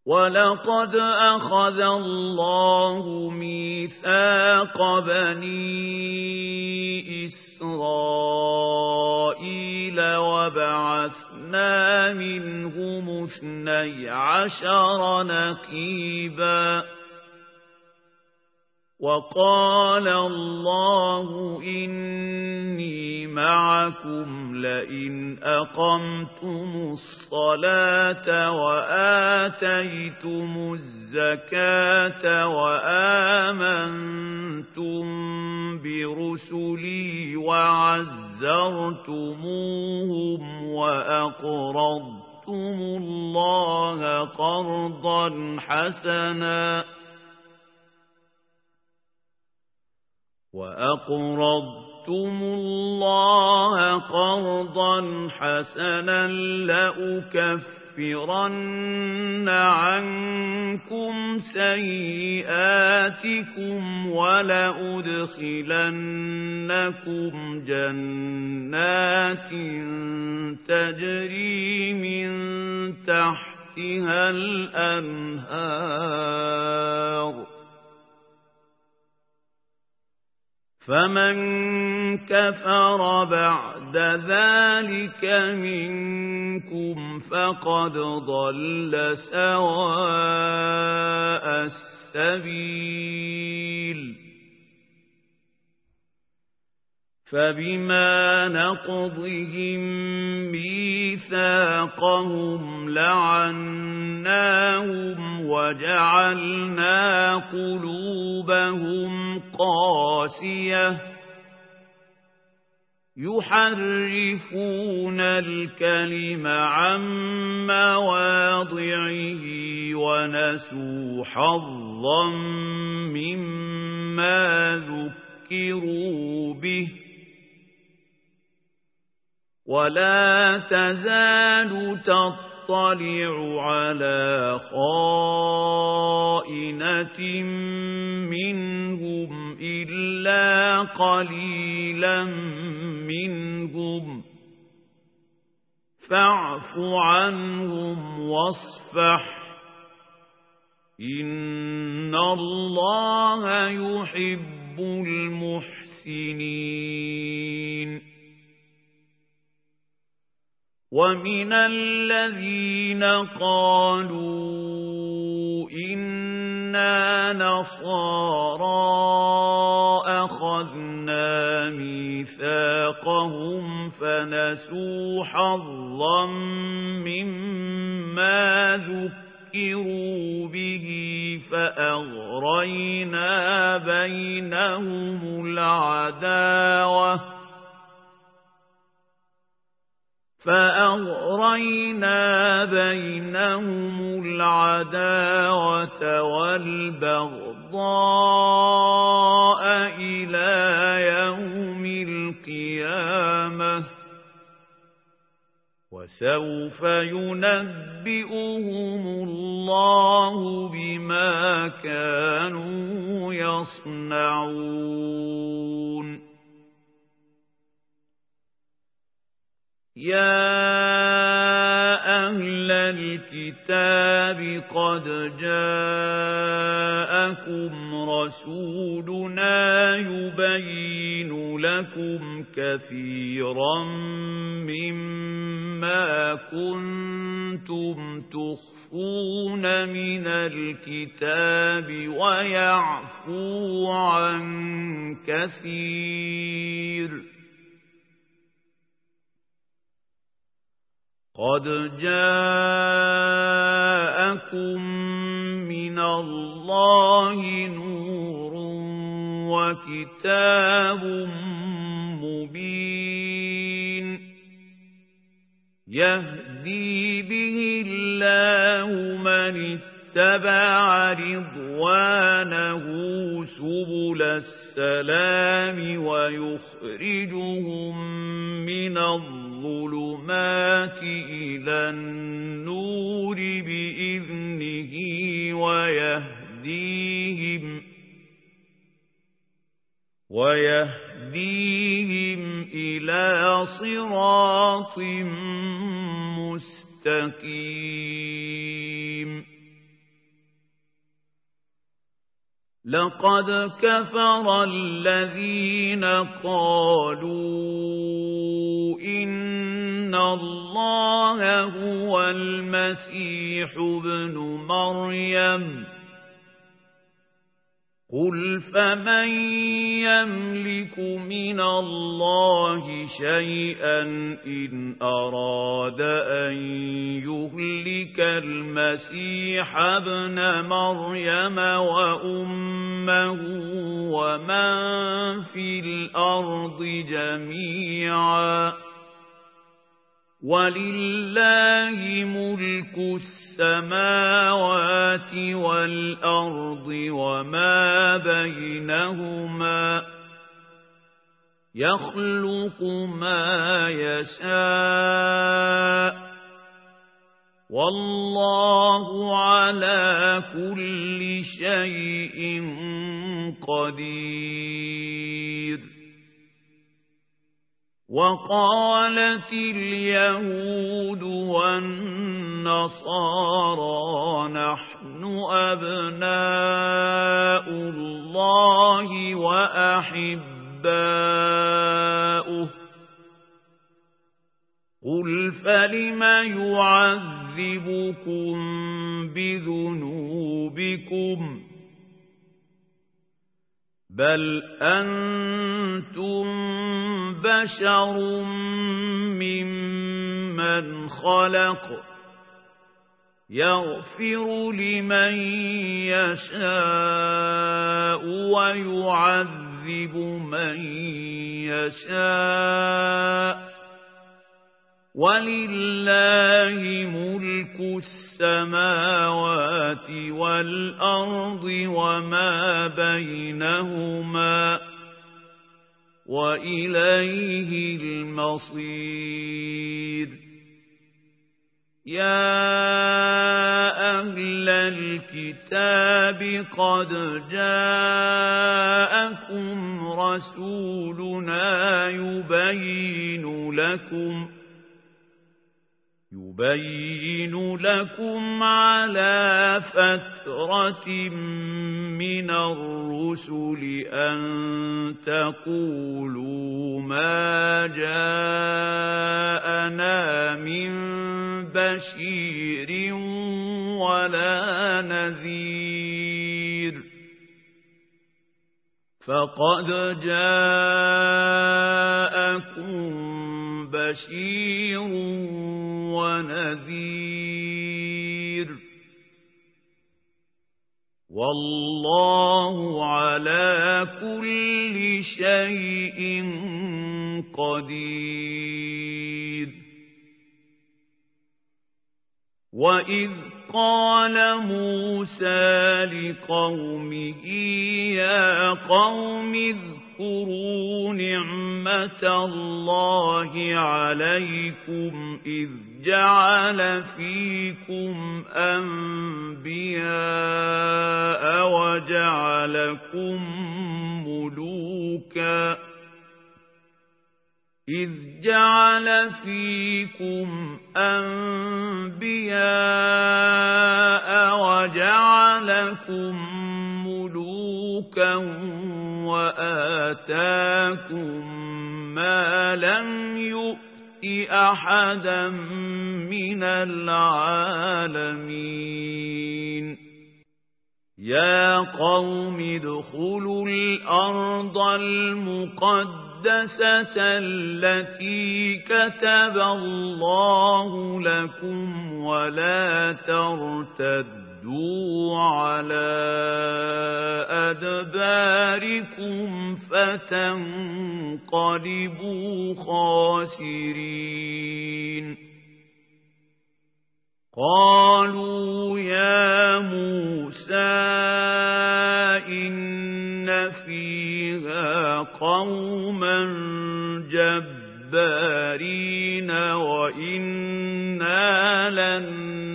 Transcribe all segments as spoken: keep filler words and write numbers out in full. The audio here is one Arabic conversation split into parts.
وَلَقَدْ أَخَذَ اللَّهُ مِيثَاقَ بَنِي إِسْرَائِيلَ وَبَعَثْنَا مِنْهُمُ اثْنَيْ عَشَرَ نَقِيبًا وَقَالَ اللَّهُ إِنِّي مَعَكُمْ لَئِنْ أَقَمْتُمُ الصَّلَاةَ وَآتَيْتُمُ الزَّكَاةَ وَآمَنْتُمْ بِرُسُلِي وَعَزَّرْتُمُوهُمْ وَأَقْرَضْتُمُ اللَّهَ قَرْضًا حَسَنًا وَأَقْرَضْتُمُ اللَّهَ قَرْضًا حَسَنًا لَّأُكَفِّرَنَّ عَنكُمْ سَيِّئَاتِكُمْ وَلَأُدْخِلَنَّكُمْ جَنَّاتٍ تَجْرِي مِن تَحْتِهَا الْأَنْهَارُ فَمَنْ كَفَرَ بَعْدَ ذَلِكَ مِنكُمْ فَقَدْ ضَلَّ سَوَاءَ السَّبِيلِ فَبِمَا نَقْضِهِم مِّيثَاقَهُمْ لَعَنَّاهُمْ وَجَعَلْنَا قُلُوبَهُمْ قَاسِيَةً يُحَرِّفُونَ الْكَلِمَ عَن مَّوَاضِعِهِ وَنَسُوا حَظًّا مِّمَّا ذُكِّرُوا بِهِ وَلَا تَزَالُ تَطَّلِعُ عَلَى خَائِنَةٍ مِّنْهُمْ إِلَّا قَلِيلًا مِّنْهُمْ فَاعْفُ عَنْهُمْ وَاصْفَحْ إِنَّ اللَّهَ يُحِبُّ الْمُحْسِنِينَ وَمِنَ الَّذِينَ قَالُوا إِنَّا نَصَارَىٰ أَخَذْنَا مِيثَاقَهُمْ فَنَسُوا حَظًّا مِّمَّا ذُكِّرُوا بِهِ فَأَغْرَيْنَا بَيْنَهُمُ الْعَدَاوَةَ فَأَغْرَيْنَا بَيْنَهُمُ الْعَدَاوَةَ وَالْبَغْضَاءَ إِلَى يَوْمِ الْقِيَامَةِ وَسَوْفَ يُنَبِّئُهُمُ اللَّهُ بِمَا كَانُوا يَصْنَعُونَ يَا أَهْلَ الْكِتَابِ قَدْ جَاءَكُمْ رَسُولُنَا يُبَيِّنُ لَكُمْ كَثِيرًا مِّمَّا كُنتُمْ تُخْفُونَ مِنَ الْكِتَابِ وَيَعْفُو عَن كَثِيرٍ قَدْ جَاءَكُم مِّنَ اللَّهِ نُورٌ وَكِتَابٌ مُّبِينٌ يَهْدِي بِهِ اللَّهُ مَنِ اتَّبَعَ رِضْوَانَهُ سُبُلَ السَّلَامِ وَيُخْرِجُهُم مِّنَ الظُّلُمَاتِ إِلَى النُّورِ بِإِذْنِهِ وَيَهْدِيهِمْ وَيَهْدِيهِمْ إِلَى صِرَاطٍ مُّسْتَقِيمٍ لقد كفر الذين قالوا إن الله هو المسيح ابن مريم قل فمن يملك من الله شيئا إن أراد أن يهلك المسيح ابن مريم وأمه ومن في الأرض جميعا ولله ملك السماوات والأرض وما بينهما يخلق ما يشاء والله على كل شيء قدير. وقالت اليهود والنصارى نحن أبناء الله وأحباؤه قل فلم يعذبكم بذنوبكم بل أنتم بشر ممن خلق يغفر لمن يشاء ويعذب من يشاء ولله ملك السماوات والأرض وما بينهما وإليه المصير. يا أهل الكتاب قد جاءكم رسولنا يبين لكم يبين لكم على فترة من الرسل أن تقولوا ما جاءنا من بشير ولا نذير فقد جاءكم بشير ونذير والله على كل شيء قدير. وإذ قال موسى لقومه يا قوم اذكروا نعمة الله عليكم إذ جعل فيكم أنبياء وجعلكم ملوكا إذ جعل فيكم أنبياء وجعلكم ملوكا وآتاكم ما لم يؤت أحدا من العالمين. يا قوم ادخلوا الأرض المقدسة التي كتب الله لكم ولا ترتدوا على أدباركم فتنقلبوا خاسرين. قالوا يا موسى إن فيها قوما جبارين وإنا لن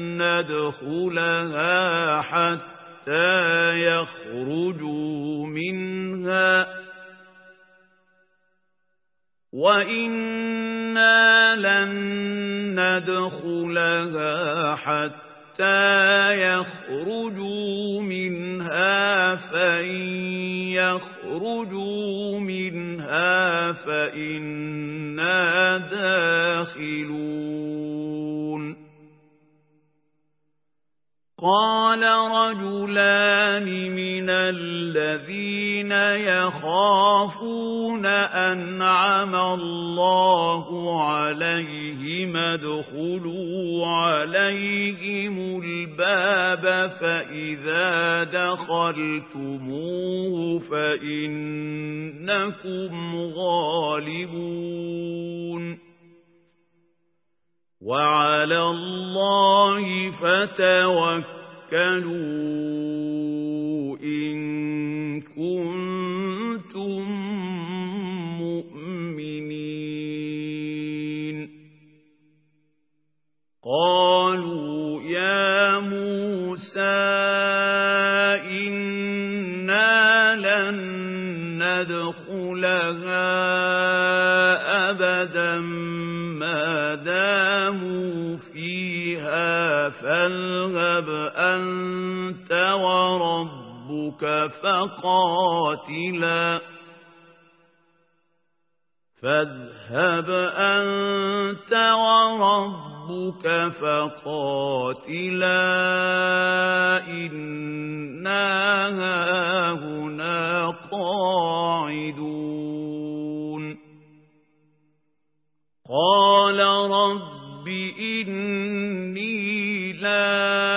ندخلها حتى يخرجوا منها وإنا لن ندخلها حتى يخرجوا منها فإن يخرجوا منها فإنا داخلون قال رجلان من الذين يخافون أنعم الله عليهم ادخلوا عليهم الباب فإذا دخلتموه فإنكم غالبون وعلى الله فتوكلوا إن كنتم مؤمنين قالوا يا موسى إنا لن ندخلها أبدا ما داموا فيها فاذهب أنت وربك فقاتلا فاذهب أنت وربك فقاتلا إنا هاهنا قاعدون قال رب إني لا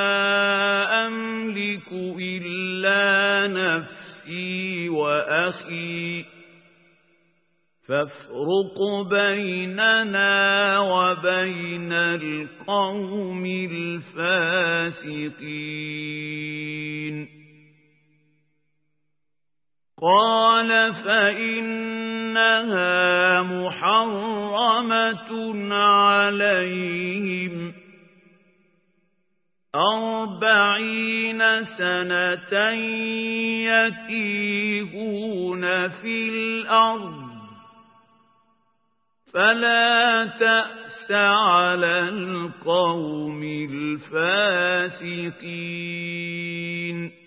أملك إلا نفسي وأخي فافرق بيننا وبين القوم الفاسقين قال فإنها محرمة عليهم أربعين سنة يتيهون في الأرض فلا تأس على القوم الفاسقين